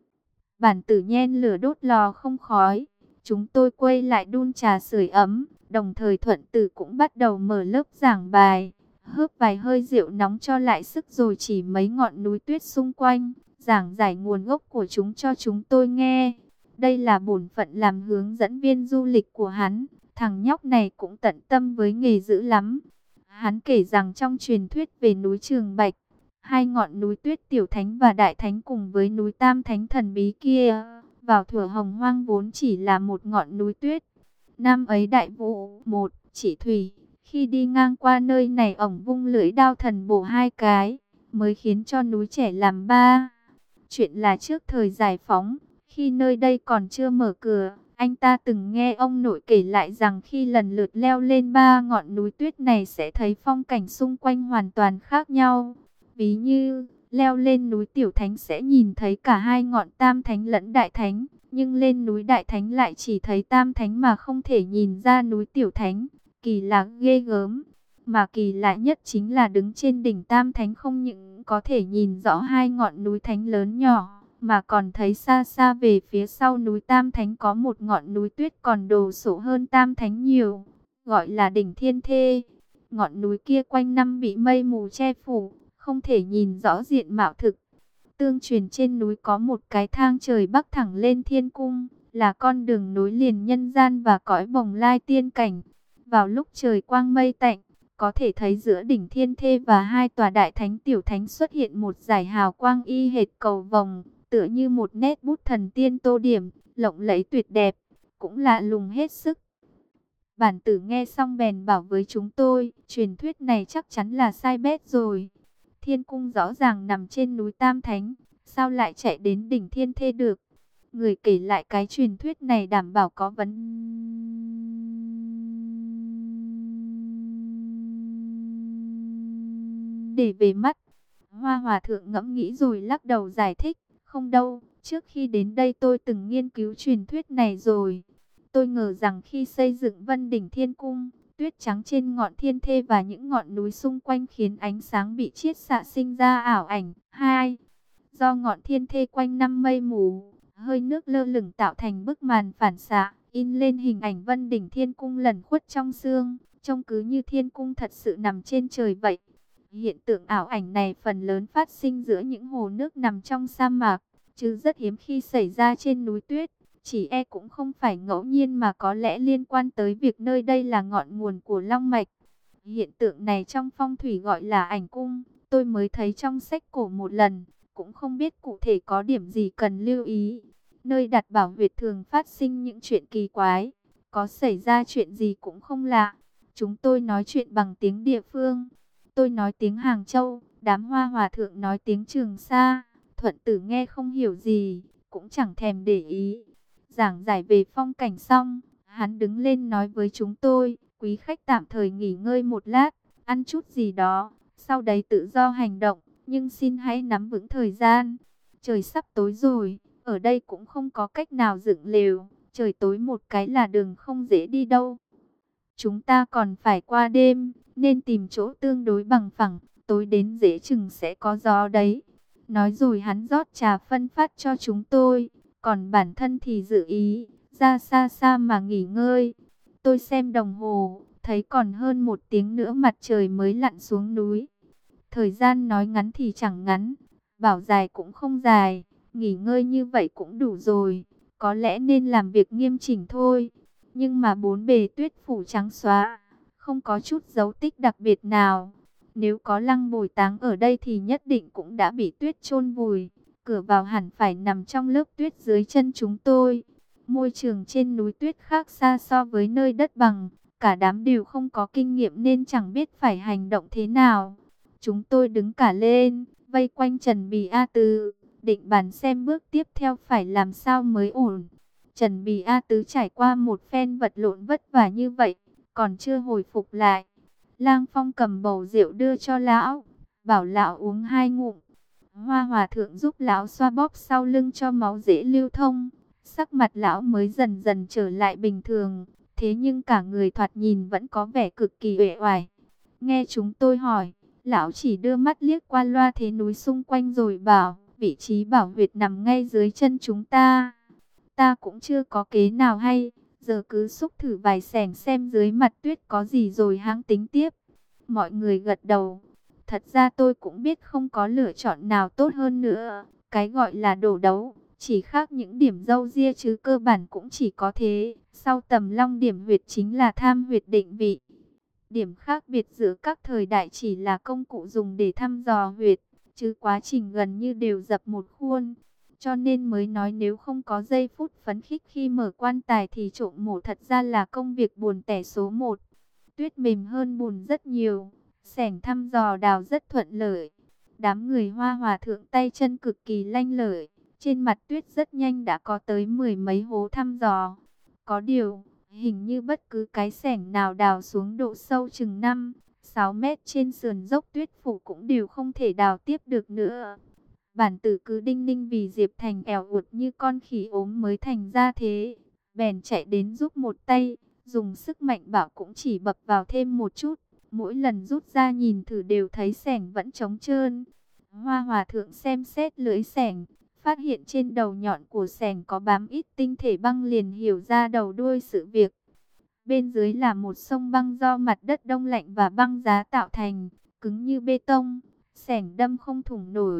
Bản Tử nhen lửa đốt lò không khói, chúng tôi quay lại đun trà sưởi ấm, đồng thời Thuận Tử cũng bắt đầu mở lớp giảng bài, hớp vài hơi rượu nóng cho lại sức rồi chỉ mấy ngọn núi tuyết xung quanh, giảng giải nguồn gốc của chúng cho chúng tôi nghe. Đây là bổn phận làm hướng dẫn viên du lịch của hắn, thằng nhóc này cũng tận tâm với nghề dữ lắm. Hắn kể rằng trong truyền thuyết về núi Trường Bạch, hai ngọn núi tuyết Tiểu Thánh và Đại Thánh cùng với núi Tam Thánh thần bí kia, vào thuở hồng hoang vốn chỉ là một ngọn núi tuyết. Năm ấy Đại Vũ một chỉ thủy, khi đi ngang qua nơi này ổng vung lưỡi đao thần bổ hai cái, mới khiến cho núi trẻ làm ba. Chuyện là trước thời giải phóng, khi nơi đây còn chưa mở cửa, anh ta từng nghe ông nội kể lại rằng khi lần lượt leo lên ba ngọn núi tuyết này sẽ thấy phong cảnh xung quanh hoàn toàn khác nhau. Ví như, leo lên núi Tiểu Thánh sẽ nhìn thấy cả hai ngọn Tam Thánh lẫn Đại Thánh, nhưng lên núi Đại Thánh lại chỉ thấy Tam Thánh mà không thể nhìn ra núi Tiểu Thánh. Kỳ lạ ghê gớm, mà kỳ lạ nhất chính là đứng trên đỉnh Tam Thánh không những có thể nhìn rõ hai ngọn núi Thánh lớn nhỏ, mà còn thấy xa xa về phía sau núi Tam Thánh có một ngọn núi tuyết còn đồ sộ hơn Tam Thánh nhiều, gọi là đỉnh Thiên Thê. Ngọn núi kia quanh năm bị mây mù che phủ, không thể nhìn rõ diện mạo thực. tương truyền trên núi có một cái thang trời bắc thẳng lên thiên cung, là con đường nối liền nhân gian và cõi bồng lai tiên cảnh. Vào lúc trời quang mây tạnh, có thể thấy giữa đỉnh Thiên Thê và hai tòa đại thánh tiểu thánh xuất hiện một dải hào quang y hệt cầu vồng, tựa như một nét bút thần tiên tô điểm, lộng lẫy tuyệt đẹp, cũng lạ lùng hết sức. Bản tử nghe xong bèn bảo với chúng tôi, truyền thuyết này chắc chắn là sai bét rồi. Thiên cung rõ ràng nằm trên núi Tam Thánh, sao lại chạy đến đỉnh Thiên Thê được? Người kể lại cái truyền thuyết này đảm bảo có vấn đề về mắt. Hoa Hòa Thượng ngẫm nghĩ rồi lắc đầu giải thích, không đâu, trước khi đến đây tôi từng nghiên cứu truyền thuyết này rồi. Tôi ngờ rằng khi xây dựng Vân Đỉnh Thiên Cung, tuyết trắng trên ngọn Thiên Thê và những ngọn núi xung quanh khiến ánh sáng bị chiết xạ sinh ra ảo ảnh. Hai, do ngọn Thiên Thê quanh năm mây mù, hơi nước lơ lửng tạo thành bức màn phản xạ, in lên hình ảnh Vân Đỉnh Thiên Cung lẩn khuất trong sương, trông cứ như Thiên Cung thật sự nằm trên trời vậy. Hiện tượng ảo ảnh này phần lớn phát sinh giữa những hồ nước nằm trong sa mạc, chứ rất hiếm khi xảy ra trên núi tuyết. Chỉ e cũng không phải ngẫu nhiên mà có lẽ liên quan tới việc nơi đây là ngọn nguồn của Long Mạch. Hiện tượng này trong phong thủy gọi là ảnh cung, tôi mới thấy trong sách cổ một lần, cũng không biết cụ thể có điểm gì cần lưu ý. Nơi đặt bảo huyệt thường phát sinh những chuyện kỳ quái, có xảy ra chuyện gì cũng không lạ. Chúng tôi nói chuyện bằng tiếng địa phương. Tôi nói tiếng Hàng Châu, đám Hoa Hòa Thượng nói tiếng Trường Sa. Thuận Tử nghe không hiểu gì, cũng chẳng thèm để ý. Giảng giải về phong cảnh xong, hắn đứng lên nói với chúng tôi, quý khách tạm thời nghỉ ngơi một lát, ăn chút gì đó, sau đấy tự do hành động, nhưng xin hãy nắm vững thời gian. Trời sắp tối rồi, ở đây cũng không có cách nào dựng lều, trời tối một cái là đường không dễ đi đâu. Chúng ta còn phải qua đêm, nên tìm chỗ tương đối bằng phẳng, tối đến dễ chừng sẽ có gió đấy. Nói rồi hắn rót trà phân phát cho chúng tôi, còn bản thân thì dự ý, ra xa xa mà nghỉ ngơi. Tôi xem đồng hồ, thấy còn hơn 1 tiếng nữa mặt trời mới lặn xuống núi. Thời gian nói ngắn thì chẳng ngắn, bảo dài cũng không dài, nghỉ ngơi như vậy cũng đủ rồi, có lẽ nên làm việc nghiêm chỉnh thôi. Nhưng mà bốn bề tuyết phủ trắng xóa, không có chút dấu tích đặc biệt nào. Nếu có Lăng Bồi táng ở đây thì nhất định cũng đã bị tuyết chôn vùi. Cửa vào hẳn phải nằm trong lớp tuyết dưới chân chúng tôi. Môi trường trên núi tuyết khác xa so với nơi đất bằng. Cả đám đều không có kinh nghiệm nên chẳng biết phải hành động thế nào. Chúng tôi đứng cả lên, vây quanh Trần Bì A Tứ, định bàn xem bước tiếp theo phải làm sao mới ổn. Trần Bì A Tứ trải qua một phen vật lộn vất vả như vậy, còn chưa hồi phục lại. Lang Phong cầm bầu rượu đưa cho lão, bảo lão uống 2 ngụm. Hoa Hòa Thượng giúp lão xoa bóp sau lưng cho máu dễ lưu thông. Sắc mặt lão mới dần dần trở lại bình thường, thế nhưng cả người thoạt nhìn vẫn có vẻ cực kỳ uể oải. Nghe chúng tôi hỏi, lão chỉ đưa mắt liếc qua loa thế núi xung quanh rồi bảo, vị trí bảo huyệt nằm ngay dưới chân chúng ta. Ta cũng chưa có kế nào hay, giờ cứ xúc thử vài xẻng xem dưới mặt tuyết có gì rồi hãng tính tiếp. Mọi người gật đầu. Thật ra tôi cũng biết không có lựa chọn nào tốt hơn nữa. Cái gọi là đổ đấu, chỉ khác những điểm râu ria chứ cơ bản cũng chỉ có thế. Sau Tầm Long điểm huyệt chính là tham huyệt định vị. Điểm khác biệt giữa các thời đại chỉ là công cụ dùng để thăm dò huyệt, chứ quá trình gần như đều dập một khuôn. Cho nên mới nói nếu không có giây phút phấn khích khi mở quan tài thì trộm mổ thật ra là công việc buồn tẻ số 1. Tuyết mềm hơn bùn rất nhiều, xẻng thăm dò đào rất thuận lợi. Đám người Hoa Hòa Thượng tay chân cực kỳ lanh lợi, trên mặt tuyết rất nhanh đã có tới 10 mấy hố thăm dò. Có điều, hình như bất cứ cái xẻng nào đào xuống độ sâu chừng 5-6 mét trên sườn dốc tuyết phủ cũng đều không thể đào tiếp được nữa. Bản tử cứ đinh ninh vì Diệp Thành ẻo uột như con khỉ ốm mới thành ra thế. Bèn chạy đến giúp một tay, dùng sức mạnh bảo cũng chỉ bập vào thêm một chút. Mỗi lần rút ra nhìn thử đều thấy xẻng vẫn trống trơn. Hoa Hòa Thượng xem xét lưỡi xẻng, phát hiện trên đầu nhọn của xẻng có bám ít tinh thể băng liền hiểu ra đầu đuôi sự việc. Bên dưới là một sông băng do mặt đất đông lạnh và băng giá tạo thành, cứng như bê tông, xẻng đâm không thủng nổi.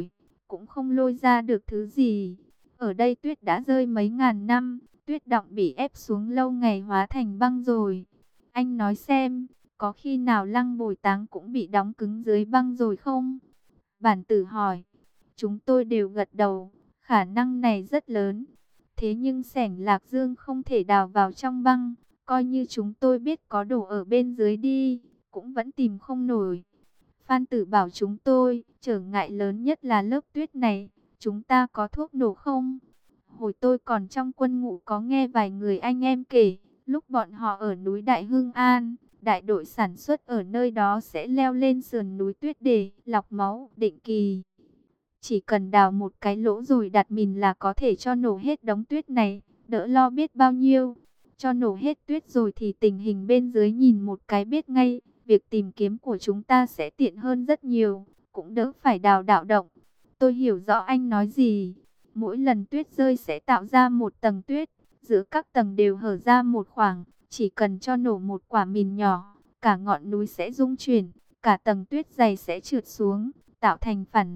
cũng không lôi ra được thứ gì. Ở đây tuyết đã rơi mấy ngàn năm, tuyết đọng bị ép xuống lâu ngày hóa thành băng rồi. Anh nói xem, có khi nào Lăng Bồi Táng cũng bị đóng cứng dưới băng rồi không? Bản tử hỏi. Chúng tôi đều gật đầu, khả năng này rất lớn. Thế nhưng xẻng Lạc Dương không thể đào vào trong băng, coi như chúng tôi biết có đồ ở bên dưới đi, cũng vẫn tìm không nổi. Phan Tử bảo chúng tôi, trở ngại lớn nhất là lớp tuyết này, chúng ta có thuốc nổ không? Hồi tôi còn trong quân ngũ có nghe vài người anh em kể, lúc bọn họ ở núi Đại Hưng An, đại đội sản xuất ở nơi đó sẽ leo lên sườn núi tuyết để lọc máu định kỳ. Chỉ cần đào một cái lỗ rồi đặt mìn là có thể cho nổ hết đống tuyết này, đỡ lo biết bao nhiêu. Cho nổ hết tuyết rồi thì tình hình bên dưới nhìn một cái biết ngay, việc tìm kiếm của chúng ta sẽ tiện hơn rất nhiều, cũng đỡ phải đào đạo động. Tôi hiểu rõ anh nói gì. Mỗi lần tuyết rơi sẽ tạo ra một tầng tuyết, giữa các tầng đều hở ra một khoảng, chỉ cần cho nổ một quả mìn nhỏ, cả ngọn núi sẽ rung chuyển, cả tầng tuyết dày sẽ trượt xuống, tạo thành phản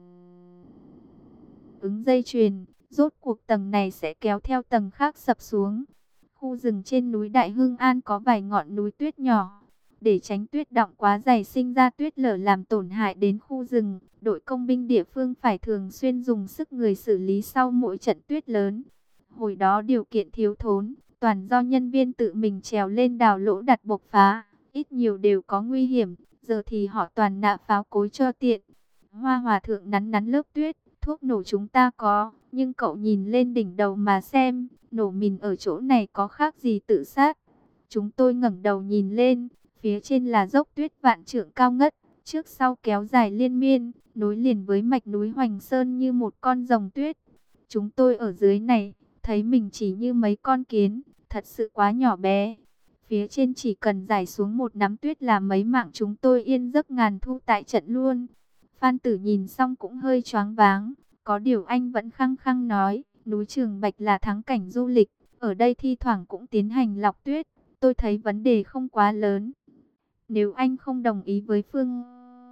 ứng dây chuyền, rốt cuộc tầng này sẽ kéo theo tầng khác sập xuống. Khu rừng trên núi Đại Hưng An có vài ngọn núi tuyết nhỏ. Để tránh tuyết đọng quá dày sinh ra tuyết lở làm tổn hại đến khu rừng, đội công binh địa phương phải thường xuyên dùng sức người xử lý sau mỗi trận tuyết lớn. Hồi đó điều kiện thiếu thốn, toàn do nhân viên tự mình trèo lên đào lỗ đặt bộc phá, ít nhiều đều có nguy hiểm, giờ thì họ toàn nã pháo cối cho tiện. Hoa Hòa thượng nắn nắn lớp tuyết. Thuốc nổ chúng ta có, nhưng cậu nhìn lên đỉnh đầu mà xem, nổ mìn ở chỗ này có khác gì tự sát. Chúng tôi ngẩng đầu nhìn lên, phía trên là dốc tuyết vạn trượng cao ngất, trước sau kéo dài liên miên, nối liền với mạch núi Hoành Sơn như một con rồng tuyết. Chúng tôi ở dưới này, thấy mình chỉ như mấy con kiến, thật sự quá nhỏ bé. Phía trên chỉ cần rải xuống một nắm tuyết là mấy mạng chúng tôi yên giấc ngàn thu tại trận luôn. Phan Tử nhìn xong cũng hơi choáng váng, có điều anh vẫn khăng khăng nói, núi Trường Bạch là thắng cảnh du lịch, ở đây thi thoảng cũng tiến hành lọc tuyết, tôi thấy vấn đề không quá lớn. Nếu anh không đồng ý với phương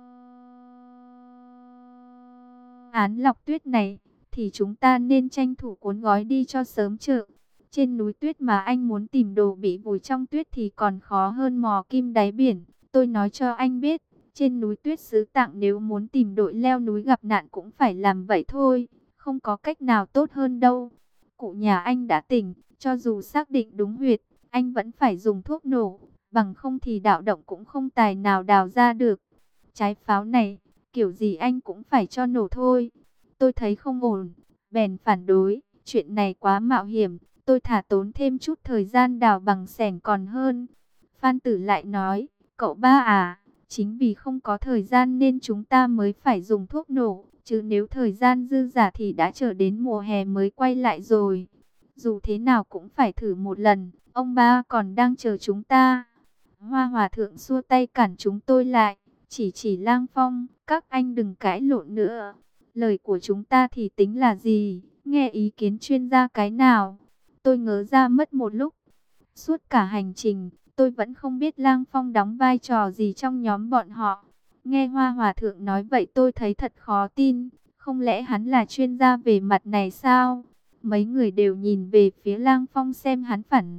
án lọc tuyết này, thì chúng ta nên tranh thủ cuốn gói đi cho sớm chợ. Trên núi tuyết mà anh muốn tìm đồ bị vùi trong tuyết thì còn khó hơn mò kim đáy biển, tôi nói cho anh biết. Trên núi tuyết xứ Tạng nếu muốn tìm đội leo núi gặp nạn cũng phải làm vậy thôi, không có cách nào tốt hơn đâu. Cụ nhà anh đã tỉnh, cho dù xác định đúng huyệt, anh vẫn phải dùng thuốc nổ, bằng không thì đạo động cũng không tài nào đào ra được. Trái pháo này, kiểu gì anh cũng phải cho nổ thôi. Tôi thấy không ổn, bèn phản đối, chuyện này quá mạo hiểm, tôi thả tốn thêm chút thời gian đào bằng xẻng còn hơn. Phan Tử lại nói, cậu ba à, chính vì không có thời gian nên chúng ta mới phải dùng thuốc nổ, chứ nếu thời gian dư dả thì đã chờ đến mùa hè mới quay lại rồi. Dù thế nào cũng phải thử một lần, ông ba còn đang chờ chúng ta. Hoa Hòa thượng xua tay cản chúng tôi lại, chỉ Lang Phong, các anh đừng cãi lộn nữa. Lời của chúng ta thì tính là gì, nghe ý kiến chuyên gia cái nào. Tôi ngớ ra mất một lúc. Suốt cả hành trình, tôi vẫn không biết Lang Phong đóng vai trò gì trong nhóm bọn họ. Nghe Hoa Hòa thượng nói vậy tôi thấy thật khó tin. Không lẽ hắn là chuyên gia về mặt này sao? Mấy người đều nhìn về phía Lang Phong xem hắn phản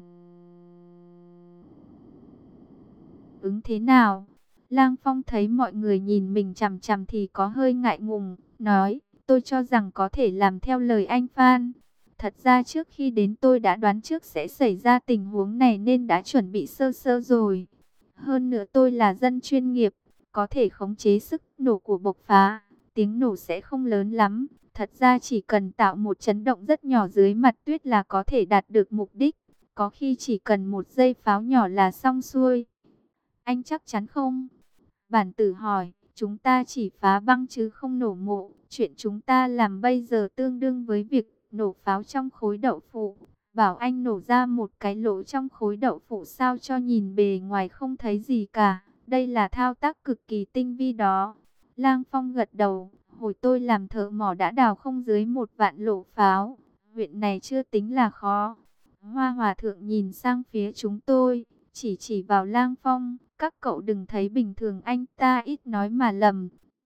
ứng thế nào. Lang Phong thấy mọi người nhìn mình chằm chằm thì có hơi ngại ngùng, nói, tôi cho rằng có thể làm theo lời anh Phan. Thật ra trước khi đến tôi đã đoán trước sẽ xảy ra tình huống này nên đã chuẩn bị sơ sơ rồi. Hơn nữa tôi là dân chuyên nghiệp, có thể khống chế sức nổ của bộc phá. Tiếng nổ sẽ không lớn lắm, thật ra chỉ cần tạo một chấn động rất nhỏ dưới mặt tuyết là có thể đạt được mục đích. Có khi chỉ cần một dây pháo nhỏ là xong xuôi. Anh chắc chắn không? Bản tử hỏi, chúng ta chỉ phá băng chứ không nổ mộ. Chuyện chúng ta làm bây giờ tương đương với việc nổ pháo trong khối đậu phụ. Bảo anh nổ ra một cái lỗ trong khối đậu phụ sao cho nhìn bề ngoài không thấy gì cả. Đây là thao tác cực kỳ tinh vi đó. Lang Phong gật đầu, hồi tôi làm thợ mỏ đã đào không dưới 1 vạn lỗ pháo. Huyện này chưa tính là khó. Hoa Hòa thượng nhìn sang phía chúng tôi, chỉ vào Lang Phong. Các cậu đừng thấy bình thường anh ta ít nói mà lầm.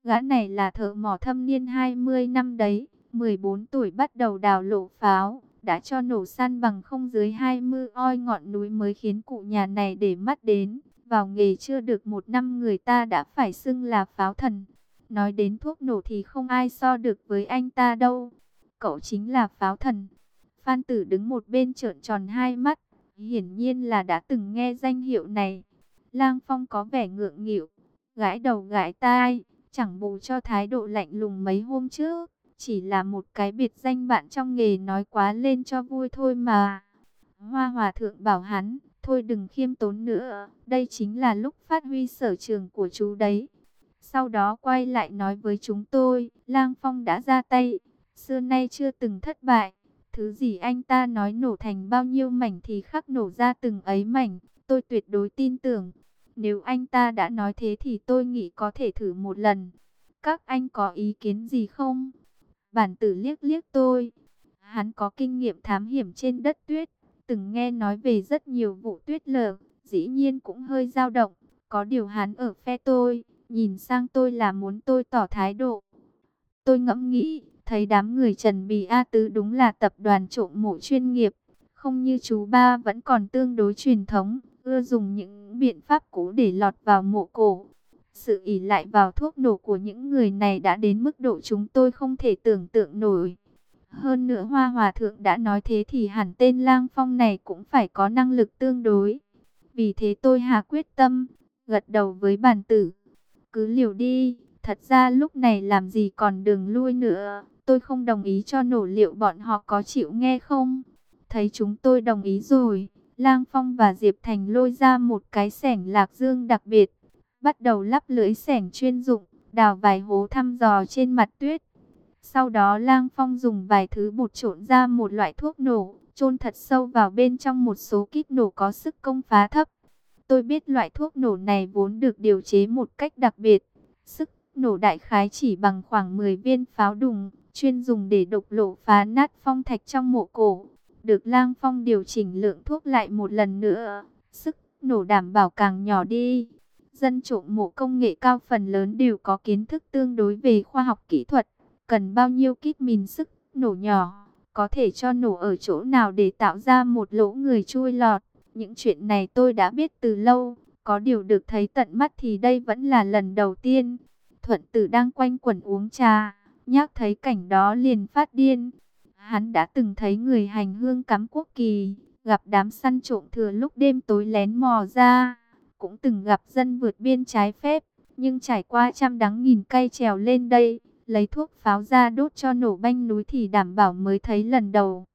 Gã này là thợ mỏ thâm niên 20 năm đấy, 14 tuổi bắt đầu đào lộ pháo, đã cho nổ san bằng không dưới 20 oi ngọn núi mới khiến cụ nhà này để mắt đến. Vào nghề chưa được 1 năm người ta đã phải xưng là pháo thần. Nói đến thuốc nổ thì không ai so được với anh ta đâu. Cậu chính là pháo thần. Phan Tử đứng một bên trợn tròn hai mắt, hiển nhiên là đã từng nghe danh hiệu này. Lang Phong có vẻ ngượng nghịu, gãi đầu gãi tai, chẳng bù cho thái độ lạnh lùng mấy hôm trước. Chỉ là một cái biệt danh bạn trong nghề nói quá lên cho vui thôi mà. Hoa Hòa Thượng bảo hắn, thôi đừng khiêm tốn nữa, đây chính là lúc phát huy sở trường của chú đấy. Sau đó quay lại nói với chúng tôi, Lang Phong đã ra tay, xưa nay chưa từng thất bại. Thứ gì anh ta nói nổ thành bao nhiêu mảnh thì khắc nổ ra từng ấy mảnh, tôi tuyệt đối tin tưởng. Nếu anh ta đã nói thế thì tôi nghĩ có thể thử một lần. Các anh có ý kiến gì không? Bản Tử liếc liếc tôi. Hắn có kinh nghiệm thám hiểm trên đất tuyết, từng nghe nói về rất nhiều vụ tuyết lở, dĩ nhiên cũng hơi dao động. Có điều hắn ở phe tôi, nhìn sang tôi là muốn tôi tỏ thái độ. Tôi ngẫm nghĩ, thấy đám người Trần Bì A Tứ đúng là tập đoàn trộm mộ chuyên nghiệp. Không như chú ba vẫn còn tương đối truyền thống, ưa dùng những biện pháp cũ để lọt vào mộ cổ. Sự ỷ lại vào thuốc nổ của những người này đã đến mức độ chúng tôi không thể tưởng tượng nổi. Hơn nữa Hoa Hòa Thượng đã nói thế thì hẳn tên Lang Phong này cũng phải có năng lực tương đối. Vì thế tôi hạ quyết tâm, gật đầu với Bản Tử. Cứ liều đi, thật ra lúc này làm gì còn đường lui nữa. Tôi không đồng ý cho nổ, liệu bọn họ có chịu nghe không? Thấy chúng tôi đồng ý rồi, Lang Phong và Diệp Thành lôi ra một cái xẻng lạc dương đặc biệt. Bắt đầu lắp lưỡi xẻng chuyên dụng, đào vài hố thăm dò trên mặt tuyết. Sau đó Lang Phong dùng vài thứ bột trộn ra một loại thuốc nổ, chôn thật sâu vào bên trong một số kíp nổ có sức công phá thấp. Tôi biết loại thuốc nổ này vốn được điều chế một cách đặc biệt. Sức nổ đại khái chỉ bằng khoảng 10 viên pháo đùng, chuyên dùng để đục lỗ phá nát phong thạch trong mộ cổ. Được Lang Phong điều chỉnh lượng thuốc lại một lần nữa, sức nổ đảm bảo càng nhỏ đi. Dân trộm mộ công nghệ cao phần lớn đều có kiến thức tương đối về khoa học kỹ thuật. Cần bao nhiêu kíp mìn sức nổ nhỏ, có thể cho nổ ở chỗ nào để tạo ra một lỗ người chui lọt. Những chuyện này tôi đã biết từ lâu, có điều được thấy tận mắt thì đây vẫn là lần đầu tiên. Thuận Tử đang quanh quẩn uống trà, nhắc thấy cảnh đó liền phát điên. Hắn đã từng thấy người hành hương cắm quốc kỳ, gặp đám săn trộm thừa lúc đêm tối lén mò ra, cũng từng gặp dân vượt biên trái phép, nhưng trải qua trăm đắng nghìn cay trèo lên đây, lấy thuốc pháo ra đốt cho nổ banh núi thì đảm bảo mới thấy lần đầu.